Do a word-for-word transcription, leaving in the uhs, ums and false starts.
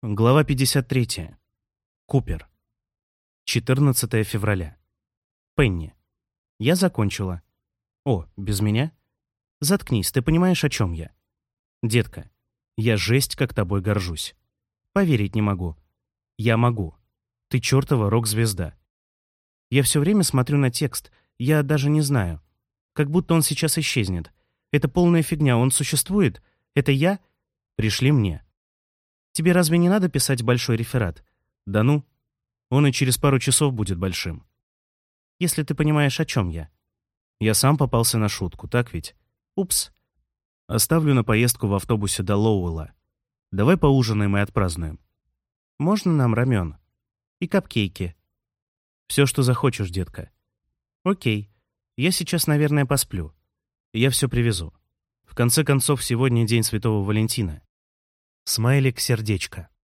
Глава пятьдесят три. Купер. четырнадцатое февраля. Пенни. Я закончила. О, без меня? Заткнись, ты понимаешь, о чем я? Детка, я жесть как тобой горжусь. Поверить не могу. Я могу. Ты чертова рок-звезда. Я все время смотрю на текст, я даже не знаю. Как будто он сейчас исчезнет. Это полная фигня, он существует? Это я? Пришли мне. Тебе разве не надо писать большой реферат? Да ну, он и через пару часов будет большим. Если ты понимаешь, о чем я. Я сам попался на шутку, так ведь? Упс. Оставлю на поездку в автобусе до Лоуэлла. Давай поужинаем и отпразднуем. Можно нам рамен? И капкейки. Все, что захочешь, детка. Окей. Я сейчас, наверное, посплю. Я все привезу. В конце концов, сегодня день Святого Валентина. Смайлик-сердечко.